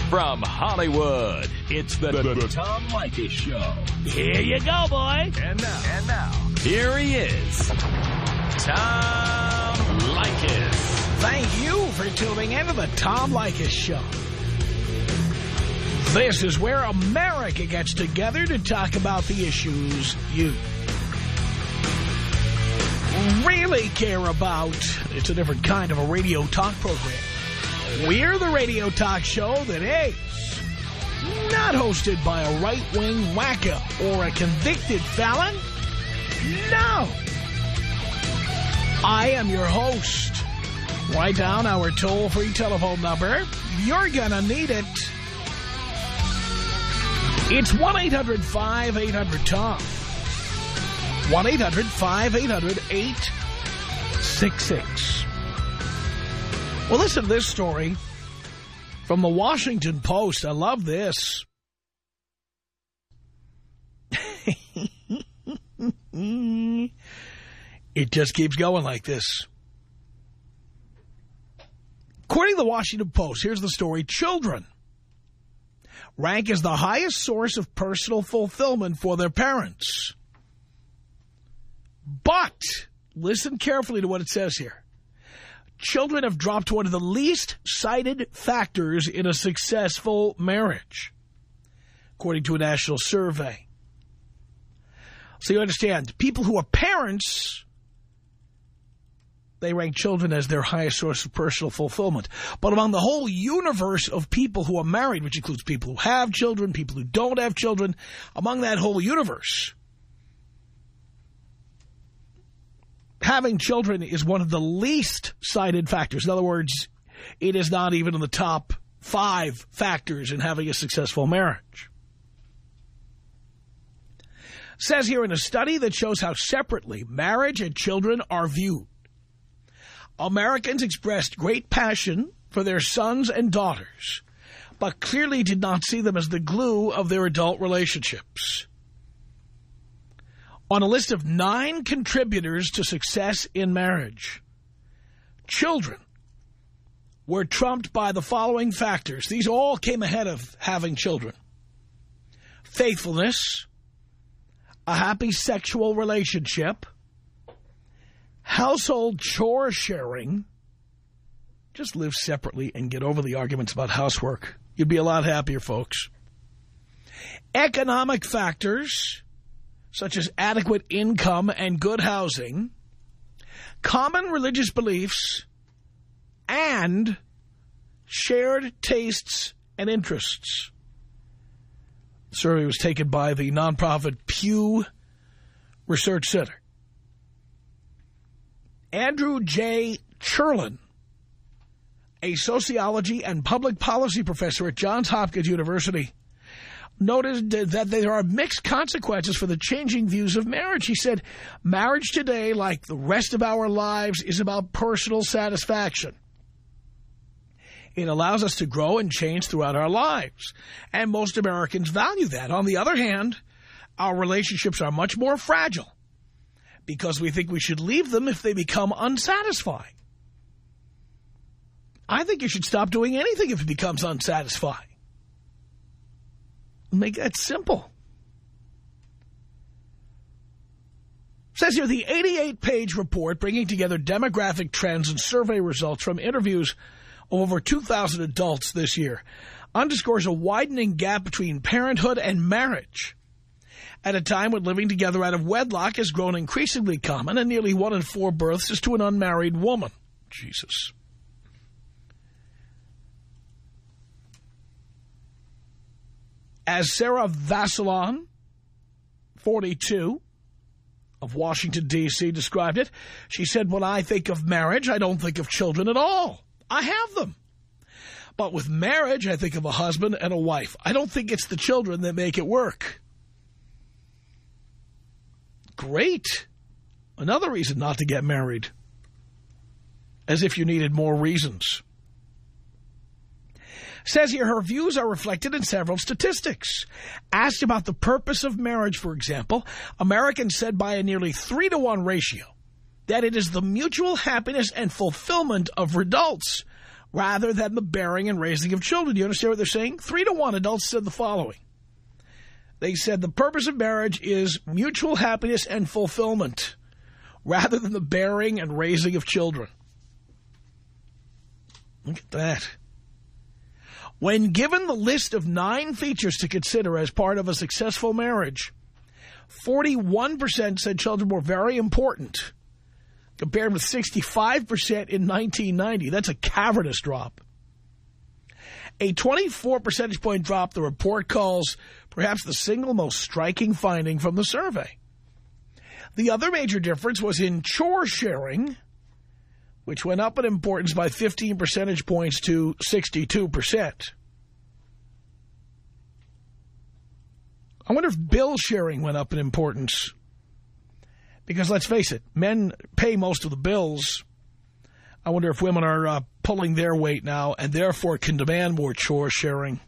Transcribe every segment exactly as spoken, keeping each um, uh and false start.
From Hollywood, it's the, the, the Tom Leykis Show. Here you go, boy. And now, and now, here he is, Tom Leykis. Thank you for tuning in to the Tom Leykis Show. This is where America gets together to talk about the issues you really care about. It's a different kind of a radio talk program. We're the radio talk show that is not hosted by a right-wing wacko or a convicted felon. No. I am your host. Write down our toll-free telephone number. You're gonna need it. It's one eight hundred five eight hundred Tom. one eight hundred five eight hundred eight six six. Well, listen to this story from the Washington Post. I love this. It just keeps going like this. According to the Washington Post, here's the story. Children rank as the highest source of personal fulfillment for their parents. But, listen carefully to what it says here. Children have dropped to one of the least cited factors in a successful marriage, according to a national survey. So you understand, people who are parents, they rank children as their highest source of personal fulfillment. But among the whole universe of people who are married, which includes people who have children, people who don't have children, among that whole universe, having children is one of the least cited factors. In other words, it is not even in the top five factors in having a successful marriage. It says here in a study that shows how separately marriage and children are viewed. Americans expressed great passion for their sons and daughters, but clearly did not see them as the glue of their adult relationships. On a list of nine contributors to success in marriage, children were trumped by the following factors. These all came ahead of having children. Faithfulness, a happy sexual relationship, household chore sharing. Just live separately and get over the arguments about housework. You'd be a lot happier, folks. Economic factors, such as adequate income and good housing, common religious beliefs, and shared tastes and interests. The survey was taken by the nonprofit Pew Research Center. Andrew J. Cherlin, a sociology and public policy professor at Johns Hopkins University, noted that there are mixed consequences for the changing views of marriage. He said, marriage today, like the rest of our lives, is about personal satisfaction. It allows us to grow and change throughout our lives, and most Americans value that. On the other hand, our relationships are much more fragile because we think we should leave them if they become unsatisfying. I think you should stop doing anything if it becomes unsatisfying. Make that simple. It says here, the eighty-eight page report bringing together demographic trends and survey results from interviews of over two thousand adults this year underscores a widening gap between parenthood and marriage at a time when living together out of wedlock has grown increasingly common, and nearly one in four births is to an unmarried woman. Jesus. As Sarah Vassillon, forty-two, of Washington, D C, described it, she said, when I think of marriage, I don't think of children at all. I have them. But with marriage, I think of a husband and a wife. I don't think it's the children that make it work. Great. Another reason not to get married. As if you needed more reasons. Says here, her views are reflected in several statistics. Asked about the purpose of marriage, for example, Americans said by a nearly three to one ratio that it is the mutual happiness and fulfillment of adults rather than the bearing and raising of children. Do you understand what they're saying? Three to one adults said the following. They said the purpose of marriage is mutual happiness and fulfillment rather than the bearing and raising of children. Look at that. When given the list of nine features to consider as part of a successful marriage, forty-one percent said children were very important, compared with sixty-five percent in nineteen ninety. That's a cavernous drop. A twenty-four percentage point drop the report calls perhaps the single most striking finding from the survey. The other major difference was in chore sharing, which went up in importance by fifteen percentage points to sixty-two percent. I wonder if bill sharing went up in importance. Because let's face it, men pay most of the bills. I wonder if women are uh, pulling their weight now and therefore can demand more chore sharing.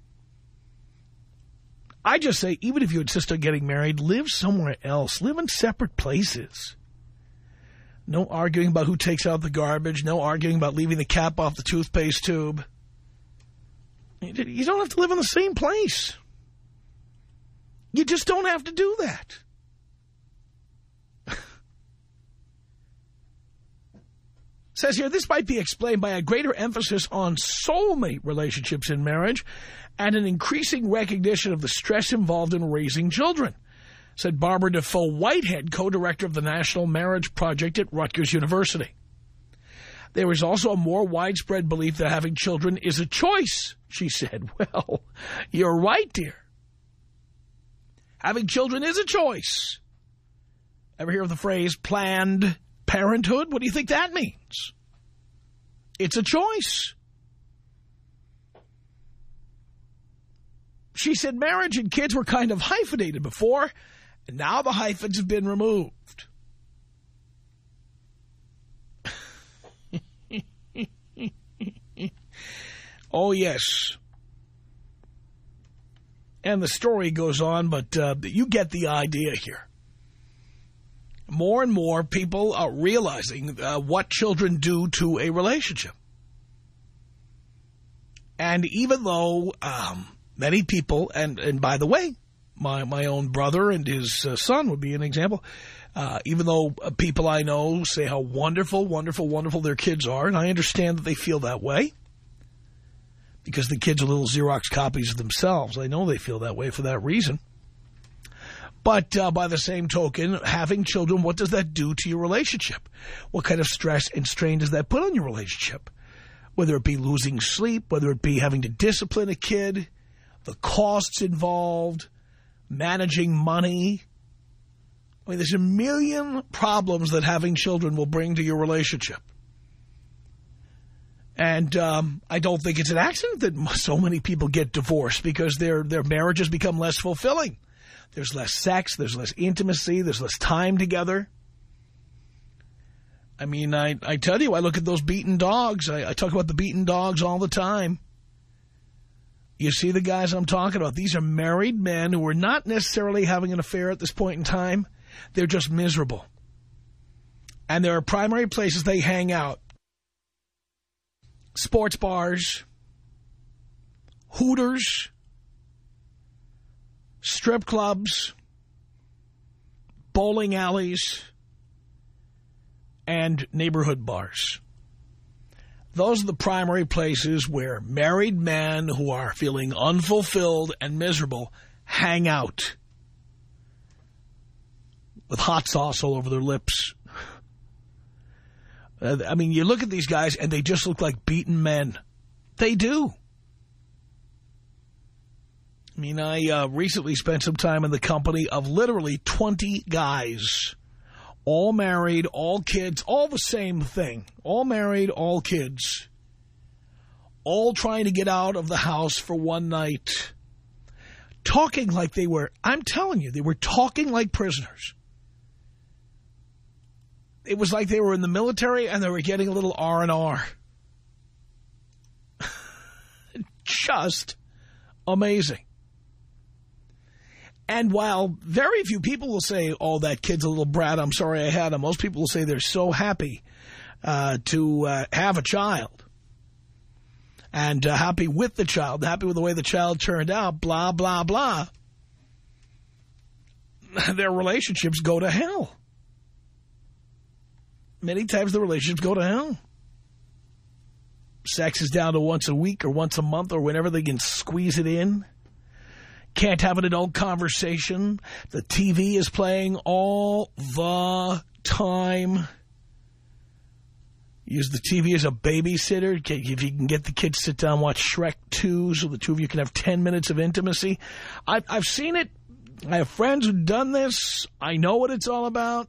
I just say, even if you insist on getting married, live somewhere else. Live in separate places. No arguing about who takes out the garbage. No arguing about leaving the cap off the toothpaste tube. You don't have to live in the same place. You just don't have to do that. Says here, this might be explained by a greater emphasis on soulmate relationships in marriage and an increasing recognition of the stress involved in raising children, said Barbara Defoe Whitehead, co-director of the National Marriage Project at Rutgers University. There is also a more widespread belief that having children is a choice, she said. Well, you're right, dear. Having children is a choice. Ever hear of the phrase planned parenthood? What do you think that means? It's a choice. She said marriage and kids were kind of hyphenated before, and now the hyphens have been removed. Oh, yes. And the story goes on, but uh, you get the idea here. More and more people are realizing uh, what children do to a relationship. And even though um, many people, and, and by the way, my, my own brother and his uh, son would be an example, uh, even though uh, people I know say how wonderful, wonderful, wonderful their kids are, and I understand that they feel that way, because the kids are little Xerox copies of themselves. I know they feel that way for that reason. But uh, by the same token, having children, what does that do to your relationship? What kind of stress and strain does that put on your relationship? Whether it be losing sleep, whether it be having to discipline a kid, the costs involved, managing money. I mean, there's a million problems that having children will bring to your relationship. And um, I don't think it's an accident that so many people get divorced, because their their marriages become less fulfilling. There's less sex, there's less intimacy, there's less time together. I mean, I, I tell you, I look at those beaten dogs. I, I talk about the beaten dogs all the time. You see the guys I'm talking about. These are married men who are not necessarily having an affair at this point in time. They're just miserable. And there are primary places they hang out. Sports bars, Hooters, strip clubs, bowling alleys, and neighborhood bars. Those are the primary places where married men who are feeling unfulfilled and miserable hang out with hot sauce all over their lips. Uh, I mean, you look at these guys and they just look like beaten men. They do. I mean, I uh, recently spent some time in the company of literally twenty guys. All married, all kids, all the same thing. All married, all kids. All trying to get out of the house for one night. Talking like they were, I'm telling you, they were talking like prisoners. It was like they were in the military and they were getting a little R and R. Just amazing. And while very few people will say, oh, that kid's a little brat, I'm sorry I had him, most people will say they're so happy uh, to uh, have a child. and uh, happy with the child, happy with the way the child turned out, blah, blah, blah, their relationships go to hell. Many times the relationships go to hell. Sex is down to once a week or once a month or whenever they can squeeze it in. Can't have an adult conversation. The T V is playing all the time. Use the T V as a babysitter. If you can get the kids to sit down and watch Shrek two so the two of you can have ten minutes of intimacy. I've, I've seen it. I have friends who've done this. I know what it's all about.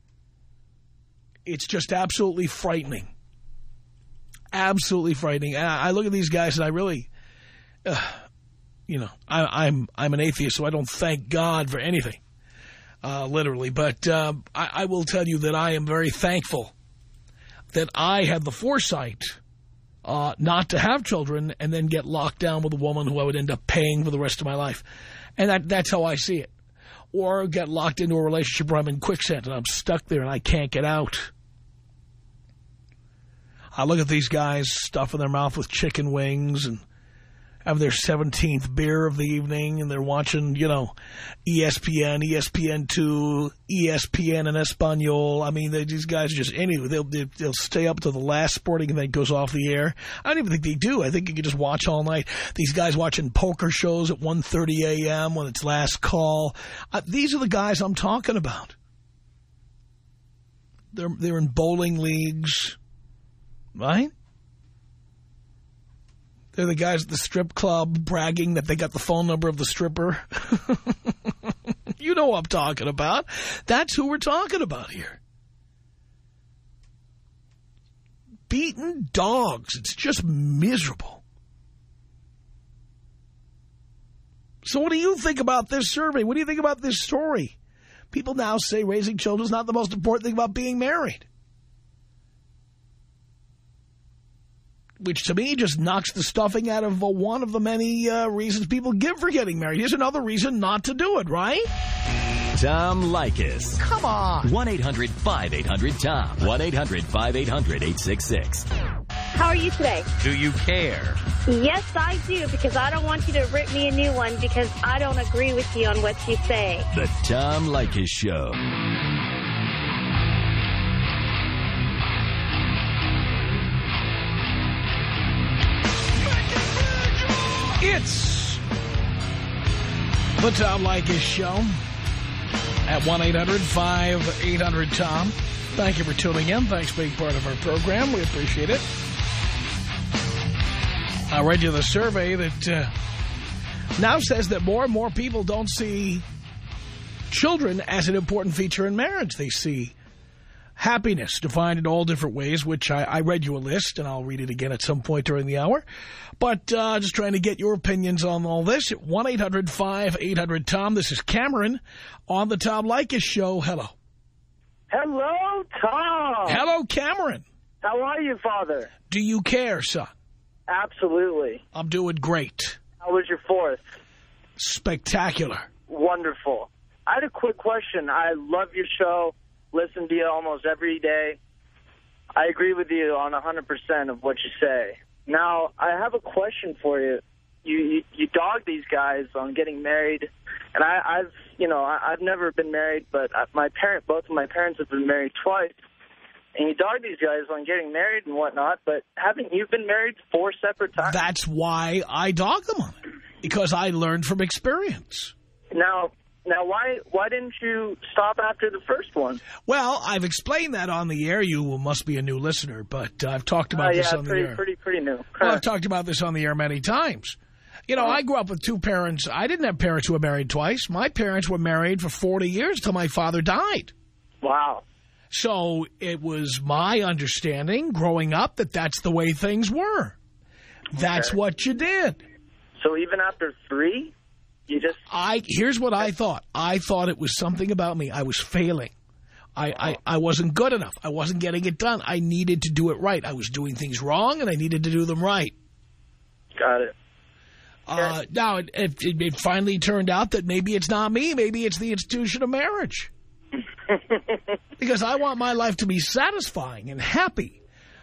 It's just absolutely frightening. Absolutely frightening. And I, I look at these guys and I really, uh, you know, I, I'm I'm an atheist, so I don't thank God for anything, uh, literally. But uh, I, I will tell you that I am very thankful that I had the foresight uh, not to have children and then get locked down with a woman who I would end up paying for the rest of my life. And that, that's how I see it. Or get locked into a relationship where I'm in quicksand and I'm stuck there and I can't get out. I look at these guys stuffing their mouth with chicken wings and have their seventeenth beer of the evening, and they're watching, you know, E S P N, E S P N two, E S P N in Espanol. I mean, they, these guys are just anyway. They'll, they'll stay up till the last sporting event goes off the air. I don't even think they do. I think you can just watch all night. These guys watching poker shows at one thirty a m when it's last call. Uh, these are the guys I'm talking about. They're, they're in bowling leagues, right? They're the guys at the strip club bragging that they got the phone number of the stripper. You know what I'm talking about. That's who we're talking about here. Beaten dogs. It's just miserable. So what do you think about this survey? What do you think about this story? People now say raising children is not the most important thing about being married. Which to me just knocks the stuffing out of uh, one of the many uh, reasons people give for getting married. Here's another reason not to do it, right? Tom Leykis. Come on. one eight hundred five eight hundred Tom. one eight hundred five eight hundred eight six six. How are you today? Do you care? Yes, I do, because I don't want you to rip me a new one because I don't agree with you on what you say. The Tom Leykis Show. It's the Tom Leykis Show at one eight hundred five eight hundred Tom. Thank you for tuning in. Thanks for being part of our program. We appreciate it. I read you the survey that uh, now says that more and more people don't see children as an important feature in marriage. They see happiness defined in all different ways, which I, I read you a list, and I'll read it again at some point during the hour. But uh, just trying to get your opinions on all this at one eight hundred five eight hundred Tom. This is Cameron on the Tom Leykis Show. Hello. Hello, Tom. Hello, Cameron. How are you, Father? Do you care, son? Absolutely. I'm doing great. How was your fourth? Spectacular. Wonderful. I had a quick question. I love your show. Listen to you almost every day. I agree with you on one hundred percent of what you say. Now, I have a question for you. You you, you dog these guys on getting married, and I, I've you know I, I've never been married, but my parent, both of my parents have been married twice, and you dog these guys on getting married and whatnot. But haven't you been married four separate times? That's why I dog them on it, because I learned from experience. Now. Now, why why didn't you stop after the first one? Well, I've explained that on the air. You must be a new listener, but uh, I've talked about uh, yeah, this on pretty, the air. pretty, pretty new. Well, I've talked about this on the air many times. You know, I grew up with two parents. I didn't have parents who were married twice. My parents were married for forty years until my father died. Wow. So it was my understanding growing up that that's the way things were. That's okay. what you did. So even after three? You just I here's what I thought. I thought it was something about me. I was failing. I, I, I wasn't good enough. I wasn't getting it done. I needed to do it right. I was doing things wrong, and I needed to do them right. Got it. Uh, now, it, it, it finally turned out that maybe it's not me. Maybe it's the institution of marriage. Because I want my life to be satisfying and happy.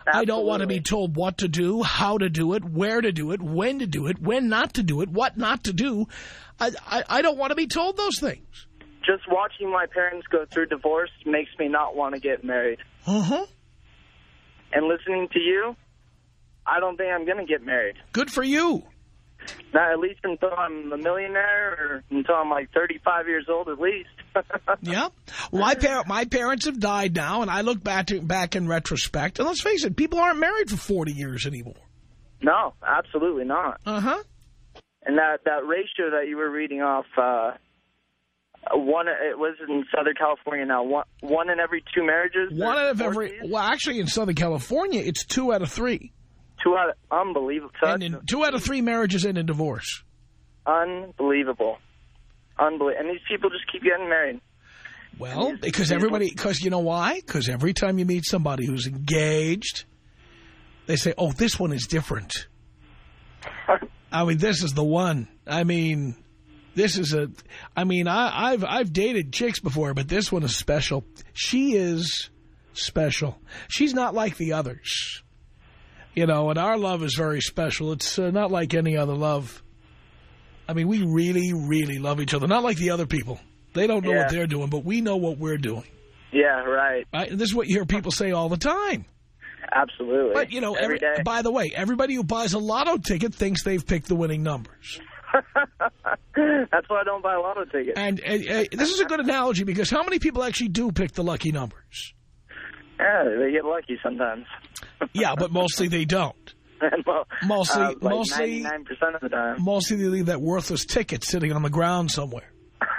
I don't want to be told what to do, how to do it, where to do it, when to do it, when not to do it, what not to do. I, I, I don't want to be told those things. Just watching my parents go through divorce makes me not want to get married. Uh-huh. And listening to you, I don't think I'm going to get married. Good for you. Not at least until I'm a millionaire or until I'm like thirty-five years old at least. Yeah. Well, my, par my parents have died now, and I look back, to, back in retrospect, and let's face it, people aren't married for forty years anymore. No, absolutely not. Uh-huh. And that, that ratio that you were reading off, uh, one it was in Southern California now, one, one in every two marriages? One out of every, well, actually in Southern California, it's two out of three. Two out of, unbelievable. And in, two out of three marriages end in divorce. Unbelievable. Unbelievable. And these people just keep getting married. Well, because everybody, because you know why? Because every time you meet somebody who's engaged, they say, oh, this one is different. I mean, this is the one. I mean, this is a, I mean, I, I've, I've dated chicks before, but this one is special. She is special. She's not like the others. You know, and our love is very special. It's uh, not like any other love. I mean, we really, really love each other. Not like the other people. They don't know yeah. what they're doing, but we know what we're doing. Yeah, right. right. And this is what you hear people say all the time. Absolutely. But, you know, every every, day. By the way, everybody who buys a lotto ticket thinks they've picked the winning numbers. That's why I don't buy lotto tickets. And uh, uh, this is a good analogy because how many people actually do pick the lucky numbers? Yeah, they get lucky sometimes. Yeah, but mostly they don't. Mostly, uh, like mostly, ninety-nine percent of the time. Mostly they leave that worthless ticket sitting on the ground somewhere.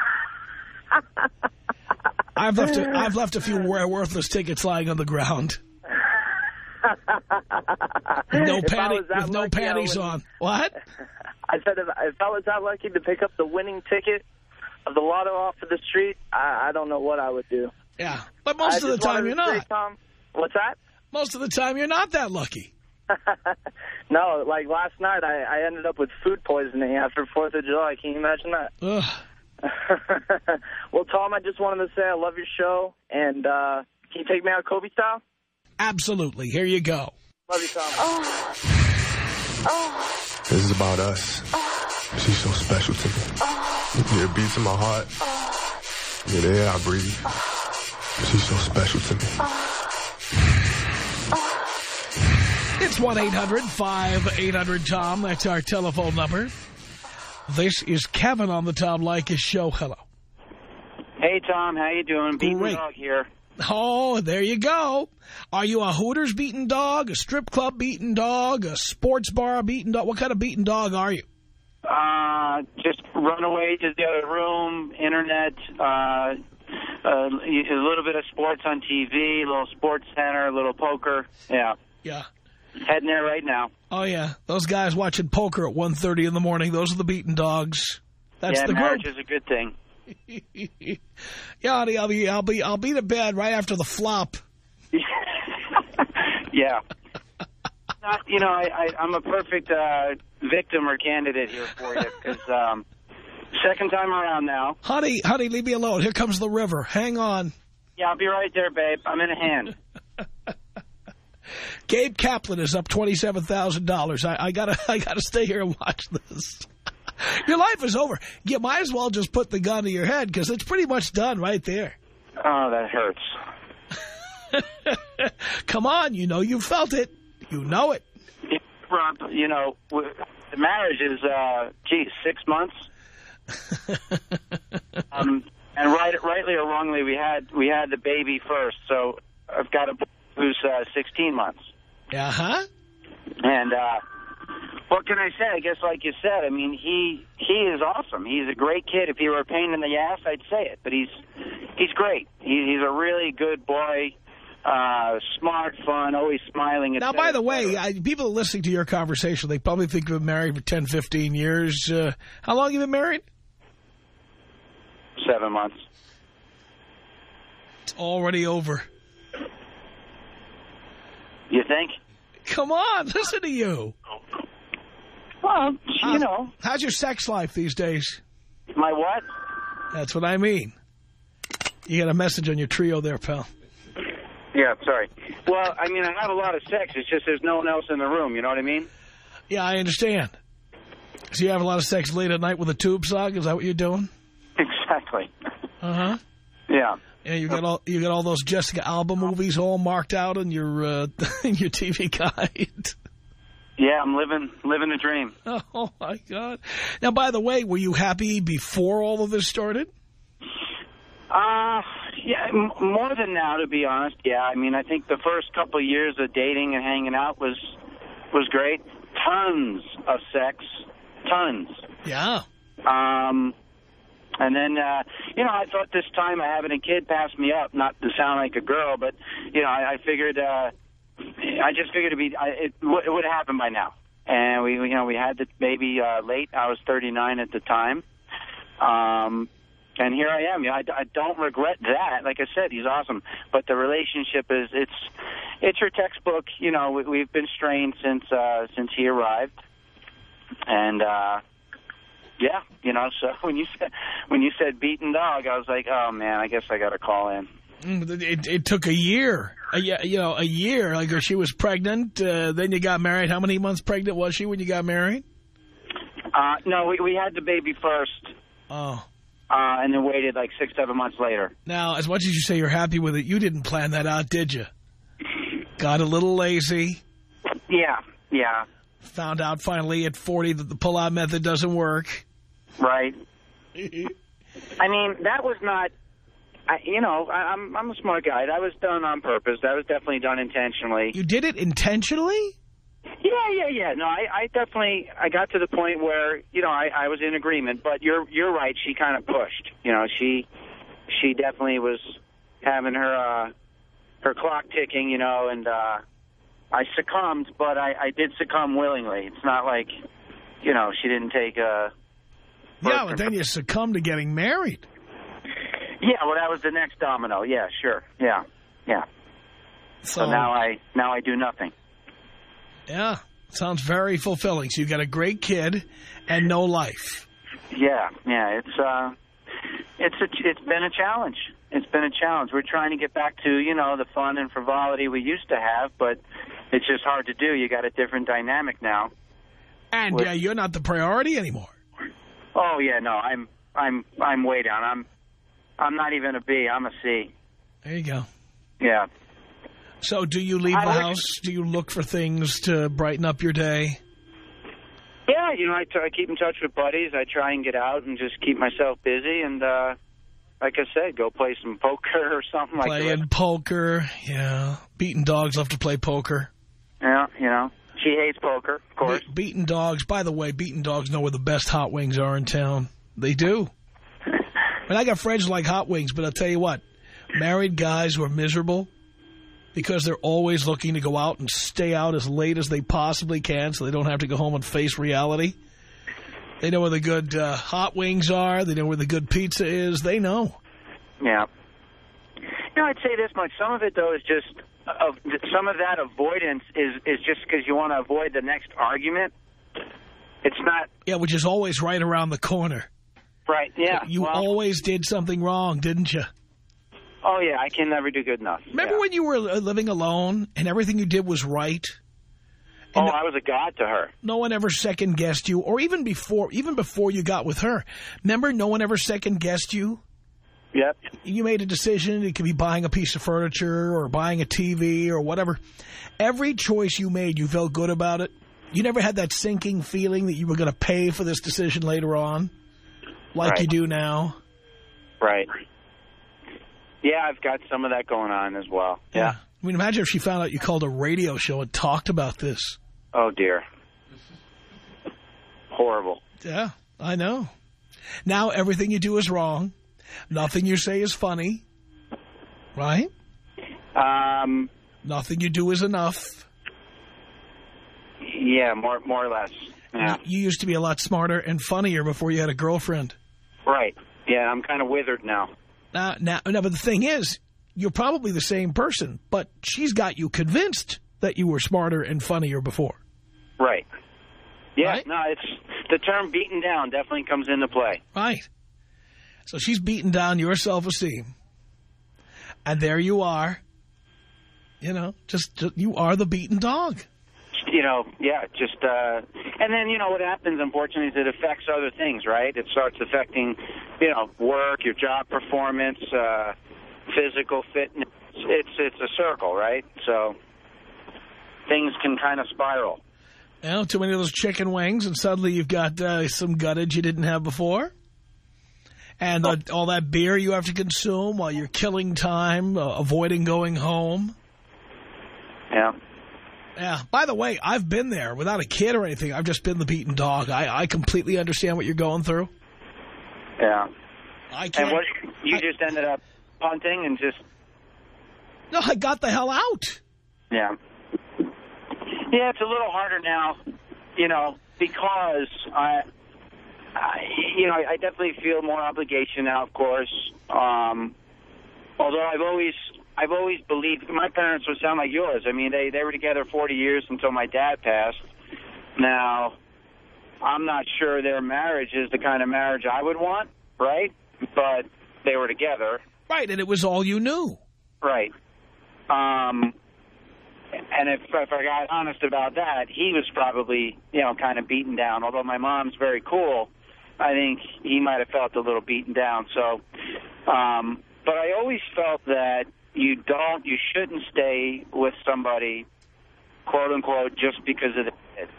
I've left a, I've left a few worthless tickets lying on the ground. No panty, with no lucky, panties on. What? I said if, if I was that lucky to pick up the winning ticket of the lotto off of the street, I, I don't know what I would do. Yeah, but most I of the time you're not. Say, Tom, what's that? Most of the time you're not that lucky. No, like last night I, I ended up with food poisoning after fourth of July. Can you imagine that? Ugh. Well, Tom, I just wanted to say I love your show. And uh, can you take me out Kobe style? Absolutely. Here you go. Love you, Tom. Oh. Oh. This is about us. Oh. She's so special to me. Oh. Yeah, it beats in my heart. Oh. Yeah, the air I breathe. Oh. She's so special to me. Oh. It's one eight hundred five eight hundred Tom. That's our telephone number. This is Kevin on the Tom Leykis show. Hello. Hey, Tom. How you doing? Beating Great. Dog here. Oh, there you go. Are you a Hooters beaten dog, a strip club beaten dog, a sports bar beaten dog? What kind of beaten dog are you? Uh, just run away to the other room, internet, uh, uh, a little bit of sports on T V, a little sports center, a little poker. Yeah. Yeah. Heading there right now. Oh, yeah. Those guys watching poker at one thirty in the morning, those are the beaten dogs. That's yeah, the marriage group. is a good thing. Yeah, honey, I'll be, I'll be, I'll be to bed right after the flop. Yeah. Not, you know, I, I, I'm a perfect uh, victim or candidate here for you because um, second time around now. Honey, honey, leave me alone. Here comes the river. Hang on. Yeah, I'll be right there, babe. I'm in a hand. Gabe Kaplan is up twenty-seven thousand dollars. I, I gotta, I gotta stay here and watch this. Your life is over. You might as well just put the gun to your head because it's pretty much done right there. Oh, that hurts. Come on, you know you felt it. You know it. Rob, you know, the marriage is, uh, geez, six months. um, and right, rightly or wrongly, we had we had the baby first. So I've got a boy who's uh, sixteen months. Uh huh. And uh, what can I say? I guess, like you said, I mean, he he is awesome. He's a great kid. If he were a pain in the ass, I'd say it. But he's he's great. He, he's a really good boy. Uh, smart, fun, always smiling. Now, by the way, I, people listening to your conversation, they probably think you've been married for ten, fifteen years. Uh, how long have you been married? Seven months. It's already over. You think? Come on, listen to you. Well, you How, know. How's your sex life these days? My what? That's what I mean. You got a message on your Trio there, pal. Yeah, sorry. Well, I mean, I have a lot of sex. It's just there's no one else in the room. You know what I mean? Yeah, I understand. So you have a lot of sex late at night with a tube sock? Is that what you're doing? Exactly. Uh-huh. Yeah. Yeah, you got all you got all those Jessica Alba movies all marked out in your uh, in your T V guide. Yeah, I'm living living a dream. Oh my God! Now, by the way, were you happy before all of this started? Uh, yeah, m more than now, to be honest. Yeah, I mean, I think the first couple of years of dating and hanging out was was great. Tons of sex, tons. Yeah. Um. And then, uh, you know, I thought this time having a kid passed me up, not to sound like a girl, but, you know, I, I figured, uh, I just figured it'd be, I, it, it would have happened by now. And we, you know, we had the baby uh, late. I was thirty-nine at the time. Um, and here I am. You know, I, I don't regret that. Like I said, he's awesome. But the relationship is, it's, it's your textbook. You know, we, we've been strained since, uh, since he arrived. And, uh, yeah, you know, so when you said when you said beaten dog, I was like, oh man, I guess I got to call in. It, it took a year, a, you know, a year. Like she was pregnant, uh, then you got married. How many months pregnant was she when you got married? Uh, no, we we had the baby first. Oh. Uh, and then waited like six, seven months later. Now, as much as you say you're happy with it, you didn't plan that out, did you? Got a little lazy. Yeah, yeah. Found out finally at forty that the pull-out method doesn't work. Right. I mean, that was not, I, you know, I, I'm I'm a smart guy. That was done on purpose. That was definitely done intentionally. You did it intentionally? Yeah, yeah, yeah. No, I, I definitely, I got to the point where, you know, I, I was in agreement. But you're you're right. She kind of pushed. You know, she she definitely was having her uh, her clock ticking. You know, and uh, I succumbed, but I, I did succumb willingly. It's not like, you know, she didn't take a. Yeah, but then you succumb to getting married. Yeah, well, that was the next domino. Yeah, sure. Yeah, yeah. So, so now I now I do nothing. Yeah, sounds very fulfilling. So you got a great kid and no life. Yeah, yeah. It's uh, it's a, it's been a challenge. It's been a challenge. We're trying to get back to, you know, the fun and frivolity we used to have, but it's just hard to do. You got a different dynamic now. And with, uh, you're not the priority anymore. Oh yeah, no, I'm I'm I'm way down. I'm I'm not even a B. I'm a C. There you go. Yeah. So do you leave I the like, house? Do you look for things to brighten up your day? Yeah, you know, I, I keep in touch with buddies. I try and get out and just keep myself busy. And uh, like I said, go play some poker or something like that. Playing poker, yeah. Beating dogs love to play poker. Yeah, you know. She hates poker, of course. Be beaten dogs. By the way, beaten dogs know where the best hot wings are in town. They do. And I got friends who like hot wings, but I'll tell you what. Married guys who are miserable because they're always looking to go out and stay out as late as they possibly can so they don't have to go home and face reality. They know where the good uh, hot wings are. They know where the good pizza is. They know. Yeah. You know, I'd say this much. Some of it, though, is just... Of some of that avoidance is is just because you want to avoid the next argument. It's not. Yeah, which is always right around the corner. Right. Yeah. You well, always did something wrong, didn't you? Oh yeah, I can never do good enough. Remember yeah. when you were living alone and everything you did was right? Oh, no, I was a god to her. No one ever second guessed you, or even before, even before you got with her. Remember, no one ever second guessed you. Yep. You made a decision. It could be buying a piece of furniture or buying a T V or whatever. Every choice you made, you felt good about it. You never had that sinking feeling that you were going to pay for this decision later on, like right. you do now. Right. Yeah, I've got some of that going on as well. Yeah. yeah. I mean, imagine if she found out you called a radio show and talked about this. Oh, dear. Horrible. Yeah, I know. Now everything you do is wrong. Nothing you say is funny, right? Um, Nothing you do is enough. Yeah, more more or less. Yeah. You used to be a lot smarter and funnier before you had a girlfriend. Right. Yeah, I'm kind of withered now. Uh, now, now, but the thing is, you're probably the same person, but she's got you convinced that you were smarter and funnier before. Right. Yeah, right? no, it's the term beaten down definitely comes into play. Right. So she's beaten down your self-esteem. And there you are, You know, just, just you are the beaten dog. You know, yeah, just, uh, and then, you know, what happens, unfortunately, is it affects other things, right? It starts affecting, you know, work, your job performance, uh, physical fitness. It's, it's a circle, right? So things can kind of spiral. You know, too many of those chicken wings, and suddenly you've got uh, some guttage you didn't have before. And uh, all that beer you have to consume while you're killing time, uh, avoiding going home. Yeah. Yeah. By the way, I've been there without a kid or anything. I've just been the beaten dog. I, I completely understand what you're going through. Yeah. I can't. And what, you I, just ended up punting and just... No, I got the hell out. Yeah. Yeah, it's a little harder now, you know, because I, I you know, I definitely feel more obligation now, of course. Um, although I've always, I've always believed, my parents would sound like yours. I mean, they, they were together forty years until my dad passed. Now, I'm not sure their marriage is the kind of marriage I would want, right? But they were together. Right, and it was all you knew. Right. Um... And if, if I got honest about that, he was probably, you know, kind of beaten down. Although my mom's very cool, I think he might have felt a little beaten down. So, um, but I always felt that you don't, you shouldn't stay with somebody, quote unquote, just because of the kid.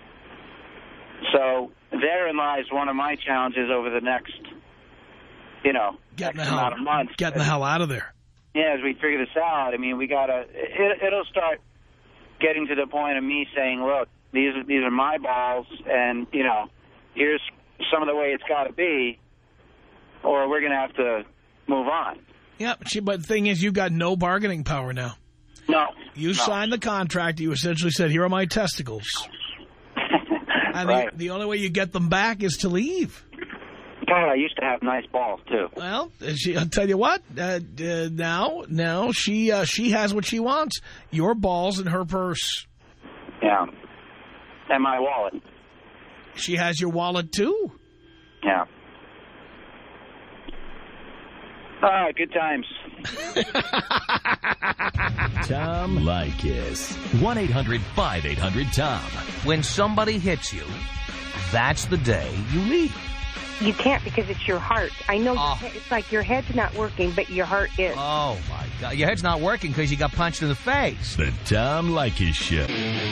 So therein lies one of my challenges over the next, you know, getting X the hell, amount of months. Getting the hell out of there. Yeah, as we figure this out, I mean, we gotta. It, it'll start getting to the point of me saying, look, these are, these are my balls, and, you know, here's some of the way it's got to be, or we're going to have to move on. Yeah, but the thing is, you've got no bargaining power now. No. You no. signed the contract. You essentially said, here are my testicles. And right. the, the only way you get them back is to leave. God, I used to have nice balls, too. Well, she, I'll tell you what, uh, uh, now now she uh, she has what she wants. Your balls in her purse. Yeah. And my wallet. She has your wallet, too. Yeah. All right, good times. Tom Leykis. one eight hundred five eight hundred Tom. When somebody hits you, that's the day you leave. You can't because it's your heart. I know Oh. your, it's like your head's not working, but your heart is. Oh, my God. Your head's not working because you got punched in the face. The Tom Leykis Show.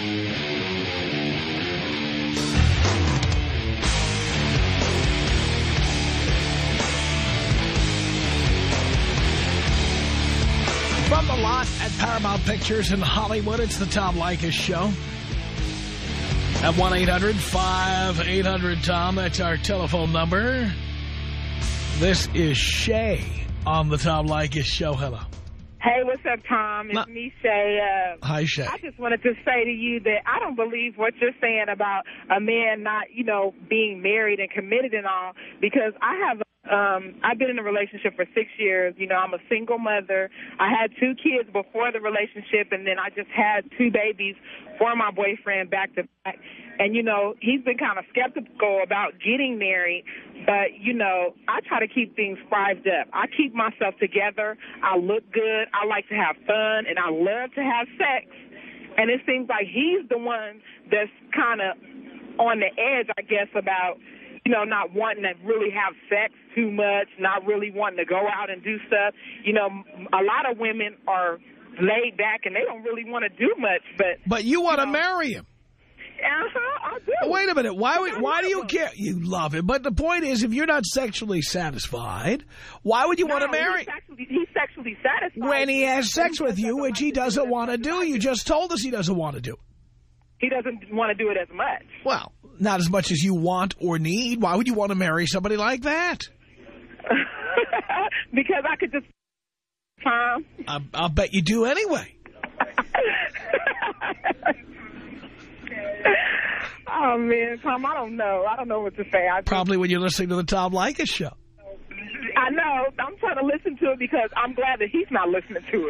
From the lot at Paramount Pictures in Hollywood, it's the Tom Leykis Show. At one eight hundred five eight hundred Tom, that's our telephone number. This is Shay on the Tom Leykis Show. Hello. Hey, what's up, Tom? It's Ma me, Shay. Uh, Hi, Shay. I just wanted to say to you that I don't believe what you're saying about a man not, you know, being married and committed and all, because I have Um, I've been in a relationship for six years. You know, I'm a single mother. I had two kids before the relationship, and then I just had two babies for my boyfriend back to back. And, you know, he's been kind of skeptical about getting married, but, you know, I try to keep things spiced up. I keep myself together. I look good. I like to have fun, and I love to have sex. And it seems like he's the one that's kind of on the edge, I guess, about, you know, not wanting to really have sex too much, not really wanting to go out and do stuff. You know, a lot of women are laid back and they don't really want to do much. But But you want to you know, marry him. Uh-huh, I do. Wait a minute. Why would, why do you care? You love him. But the point is, if you're not sexually satisfied, why would you no, want to marry? He's sexually, he's sexually satisfied. When he has sex with you, which he doesn't want to do. You just told us he doesn't want to do it. He doesn't want to do it as much. Well, not as much as you want or need. Why would you want to marry somebody like that? Because I could just... Tom? I, I'll bet you do anyway. Oh, man, Tom, I don't know. I don't know what to say. I Probably when you're listening to the Tom Leykis Show. I know. I'm trying to listen to it because I'm glad that he's not listening to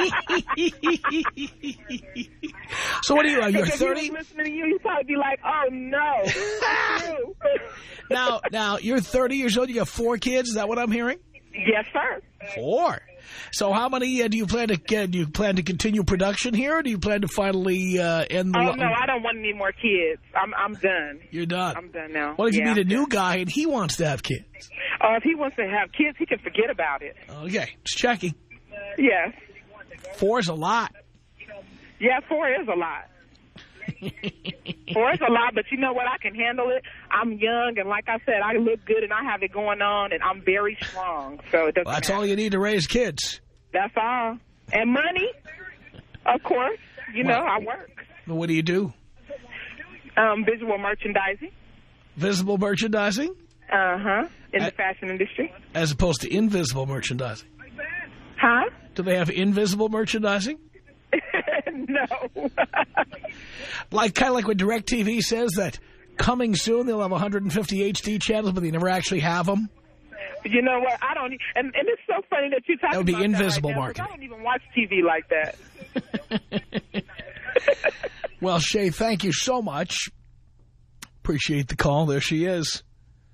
it. So what are you, uh, you're thirty? If thirty? he was listening to you, he'd probably be like, oh, no. now, now, you're thirty years old. You have four kids. Is that what I'm hearing? Yes, sir. Four. So how many uh, do you plan to get? Do you plan to continue production here, or do you plan to finally uh, end the... Oh, no, I don't want any more kids. I'm I'm done. You're done? I'm done now. What if yeah, you meet a I'm new done. guy and he wants to have kids? Uh, if he wants to have kids, he can forget about it. Okay, just checking. Yes. Four is a lot. Yeah, four is a lot. Four is a lot, but you know what? I can handle it. I'm young, and like I said, I look good, and I have it going on, and I'm very strong. So it doesn't Well, that's matter. all you need to raise kids. That's all. And money, of course. You Well, know, I work. What do you do? Um, visual merchandising. Visible merchandising? Uh-huh. In Uh, the fashion industry. As opposed to invisible merchandising. Huh? Do they have invisible merchandising? No. Like, kind of like when DirecTV says that coming soon they'll have one hundred fifty H D channels, but they never actually have them. You know what? I don't. E and, and it's so funny that you talk That would be about invisible that right now, marketing. I don't even watch T V like that. Well, Shay, thank you so much. Appreciate the call. There she is.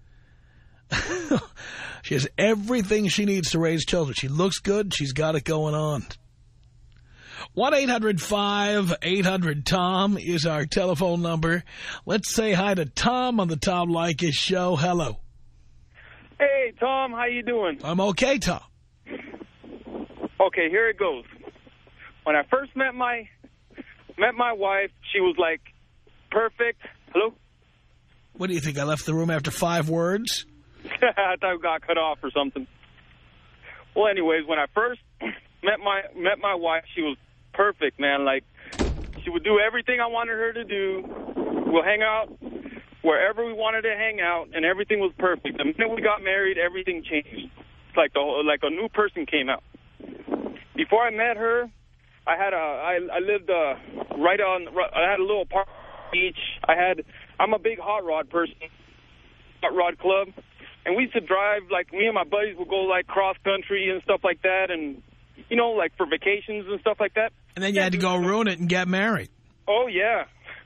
She has everything she needs to raise children. She looks good. She's got it going on. one eight hundred five eight hundred Tom is our telephone number. Let's say hi to Tom on the Tom Leykis show. Hello. Hey, Tom, how you doing? I'm okay, Tom. Okay, here it goes. When I first met my met my wife, she was like perfect. Hello? What do you think? I left the room after five words? I thought I got cut off or something. Well, anyways, when I first met my met my wife, she was perfect, man. Like, she would do everything I wanted her to do. We'll hang out wherever we wanted to hang out, and everything was perfect. The minute we got married, everything changed. It's like the whole, like a new person came out. Before I met her, I had a I, I lived uh, right on. I had a little park on the beach. I had. I'm a big hot rod person. Hot rod club, and we used to drive. Like, me and my buddies would go like cross country and stuff like that, and you know, like for vacations and stuff like that. And then you had to go ruin it and get married. Oh yeah.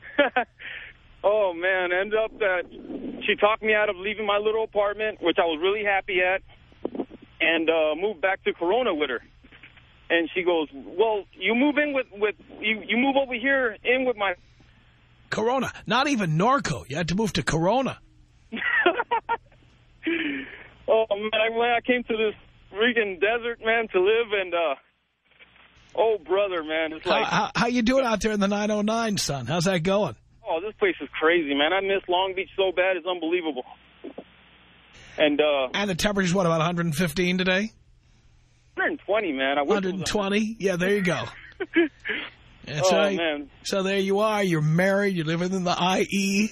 Oh man, ended up that she talked me out of leaving my little apartment, which I was really happy at, and uh, moved back to Corona with her. And she goes, well, you move in with, with you, you move over here in with my... Corona. Not even Norco. You had to move to Corona. Oh, man, I, when I came to this freaking desert, man, to live, and, uh, oh, brother, man, it's like... How, how, how you doing out there in the nine oh nine, son? How's that going? Oh, this place is crazy, man. I miss Long Beach so bad, it's unbelievable. And, uh... And the temperature's, what, about one hundred fifteen today? one hundred twenty, man. I wish one hundred twenty? Yeah, there you go. That's oh, right. man. So there you are. You're married. You're living in the I E.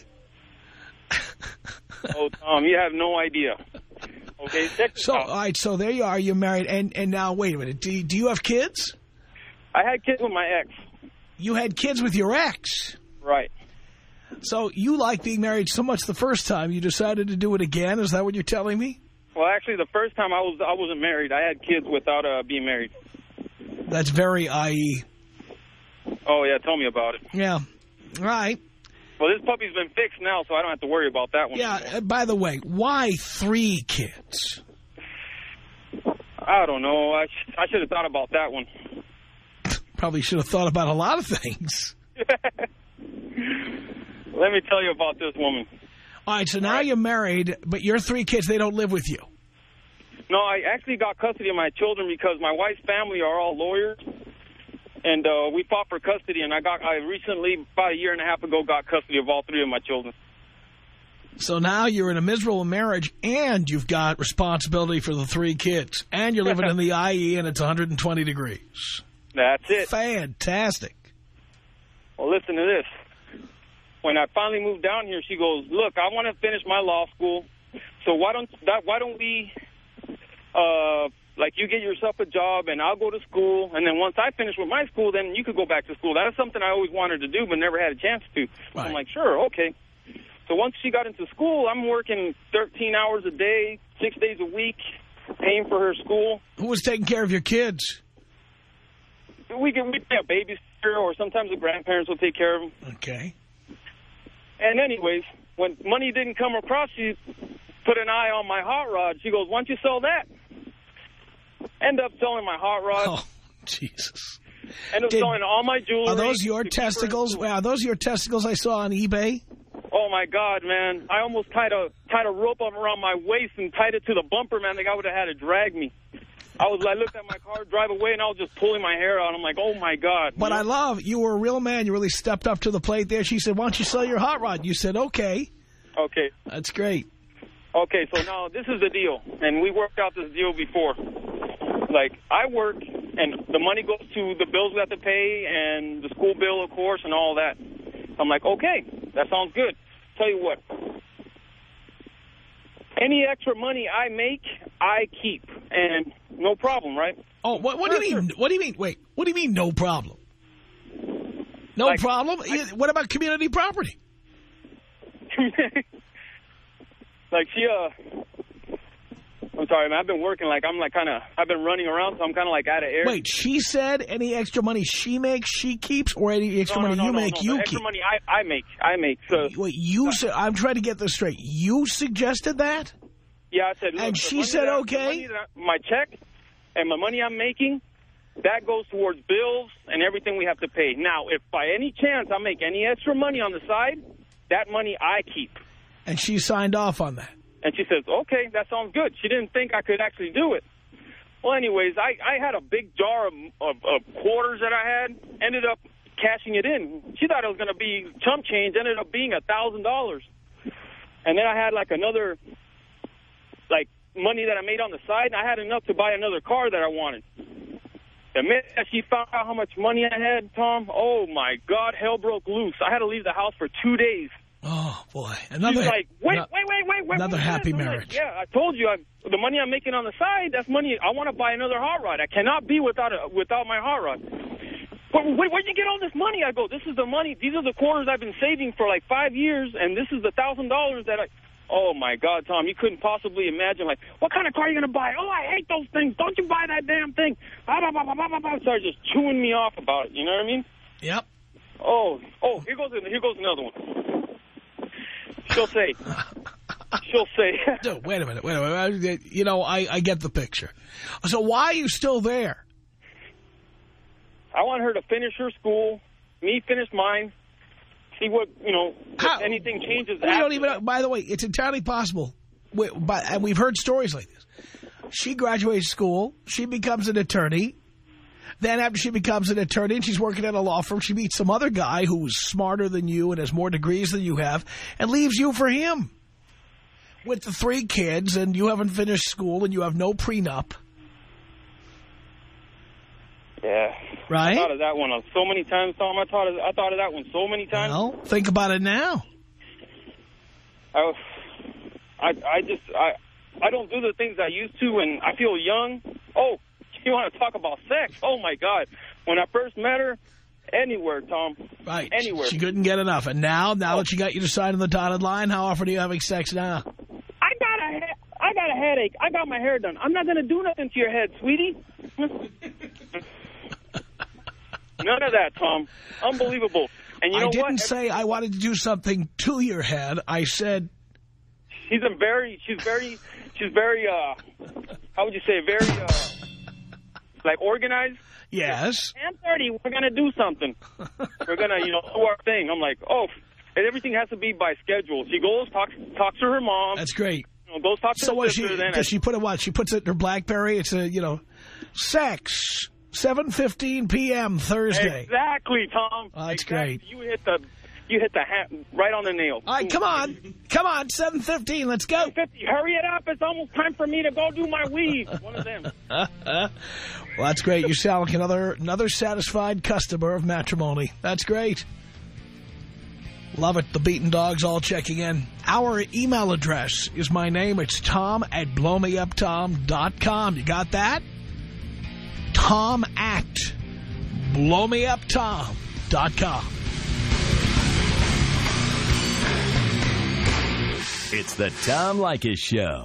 Oh, Tom, you have no idea. Okay, check this so, out. all right, so there you are. You're married. And, and now, wait a minute. Do you, do you have kids? I had kids with my ex. You had kids with your ex? Right. So you liked being married so much the first time, you decided to do it again? Is that what you're telling me? Well, actually, the first time I was I wasn't married. I had kids without uh, being married. That's very I E. Oh, yeah, tell me about it. Yeah. All right. Well, this puppy's been fixed now, so I don't have to worry about that one. Yeah, uh, by the way, why three kids? I don't know. I, sh I should have thought about that one. Probably should have thought about a lot of things. Let me tell you about this woman. All right, so now you're married, but your three kids, they don't live with you. No, I actually got custody of my children because my wife's family are all lawyers. And uh, we fought for custody, and I got I recently, about a year and a half ago, got custody of all three of my children. So now you're in a miserable marriage, and you've got responsibility for the three kids, and you're living in the I E, and it's one hundred twenty degrees. That's it. Fantastic. Well, listen to this. When I finally moved down here, she goes, look, I want to finish my law school, so why don't that, why don't we, uh, like, you get yourself a job, and I'll go to school, and then once I finish with my school, then you could go back to school. That is something I always wanted to do, but never had a chance to. Right. I'm like, sure, okay. So once she got into school, I'm working thirteen hours a day, six days a week, paying for her school. Who was taking care of your kids? We can we pay a babysitter, or sometimes the grandparents will take care of them. Okay. And anyways, when money didn't come across, she put an eye on my hot rod. She goes, why don't you sell that? End up selling my hot rod. Oh, Jesus. End up Did, selling all my jewelry. Are those your testicles? Well, are those your testicles I saw on eBay? Oh, my God, man. I almost tied a tied a rope up around my waist and tied it to the bumper, man. The guy would have had to drag me. I was. I looked at my car drive away, and I was just pulling my hair out. I'm like, oh, my God. But you know? I love, you were a real man. You really stepped up to the plate there. She said, why don't you sell your hot rod? You said, okay. Okay. That's great. Okay, so now this is the deal, and we worked out this deal before. Like, I work, and the money goes to the bills we have to pay, and the school bill, of course, and all that. I'm like, okay, that sounds good. Tell you what, any extra money I make, I keep, and no problem, right? Oh, what, what do you mean? What do you mean? Wait, what do you mean no problem? No like, problem? I, what about community property? Like, she, uh, I'm sorry, man, I've been working, like, I'm, like, kind of, I've been running around, so I'm kind of, like, out of air. Wait, she said any extra money she makes, she keeps, or any extra no, money no, no, you no, make, no, you the keep? extra money I, I make, I make. So, Wait, you said, I'm trying to get this straight. You suggested that? Yeah, I said, look, and she said, that, okay? That, my check and my money I'm making, that goes towards bills and everything we have to pay. Now, if by any chance I make any extra money on the side, that money I keep. And she signed off on that. And she says, okay, that sounds good. She didn't think I could actually do it. Well, anyways, I, I had a big jar of, of, of quarters that I had, ended up cashing it in. She thought it was going to be chump change, ended up being a thousand dollars. And then I had, like, another, like, money that I made on the side, and I had enough to buy another car that I wanted. The minute that she found out how much money I had, Tom, oh, my God, hell broke loose. I had to leave the house for two days. Oh, boy. Another, She's like, wait, no, wait, wait, wait, wait. Another wait, happy wait, marriage. Like, yeah, I told you, I, the money I'm making on the side, that's money. I want to buy another hot rod. I cannot be without a, without my hot rod. But wait, where'd you get all this money? I go, this is the money. These are the quarters I've been saving for like five years, and this is the thousand dollars that I... Oh, my God, Tom, you couldn't possibly imagine, like, what kind of car are you going to buy? Oh, I hate those things. Don't you buy that damn thing. Blah, blah, blah, blah, blah, blah. Started just chewing me off about it. You know what I mean? Yep. Oh, oh, here goes, here goes another one. She'll say, she'll say. Dude, wait a minute, wait a minute. You know, I, I get the picture. So why are you still there? I want her to finish her school, me finish mine, see what, you know, How? if anything changes. We don't even, by the way, it's entirely possible, we, by, and we've heard stories like this. She graduates school, she becomes an attorney. Then after she becomes an attorney and she's working at a law firm, she meets some other guy who's smarter than you and has more degrees than you have and leaves you for him with the three kids, and you haven't finished school and you have no prenup. Yeah. Right? I thought of that one so many times, Tom. I thought of, I thought of that one so many times. Well, think about it now. I, I, I just, I, I don't do the things I used to, and I feel young. Oh, you want to talk about sex? Oh, my God. When I first met her, anywhere, Tom. Right. Anywhere. She couldn't get enough. And now, now oh. that she got you to sign on the dotted line, how often are you having sex now? I got a, I got a headache. I got my hair done. I'm not going to do nothing to your head, sweetie. None of that, Tom. Unbelievable. And you know I didn't what? say I wanted to do something to your head. I said... She's a very, she's very, she's very, uh, how would you say, very, uh, like, organized. Yes. ten thirty, we're going to do something. We're going to, you know, do our thing. I'm like, oh, and everything has to be by schedule. She goes, talks, talks to her mom. That's great. You know, goes talk to so her what sister. She, then does she put it what? She puts it in her BlackBerry. It's a, you know, sex, seven fifteen p m Thursday. Exactly, Tom. Oh, that's exactly. great. You hit the... You hit the hat right on the nail. All right, come on. Come on, seven fifteen. Let's go. seven fifty. Hurry it up. It's almost time for me to go do my weave. One of them. Well, that's great. You sound like another, another satisfied customer of matrimony. That's great. Love it. The beaten dogs all checking in. Our email address is my name. It's Tom at blow me up tom dot com. You got that? Tom at blow me up tom dot com. It's the Tom Leykis Show.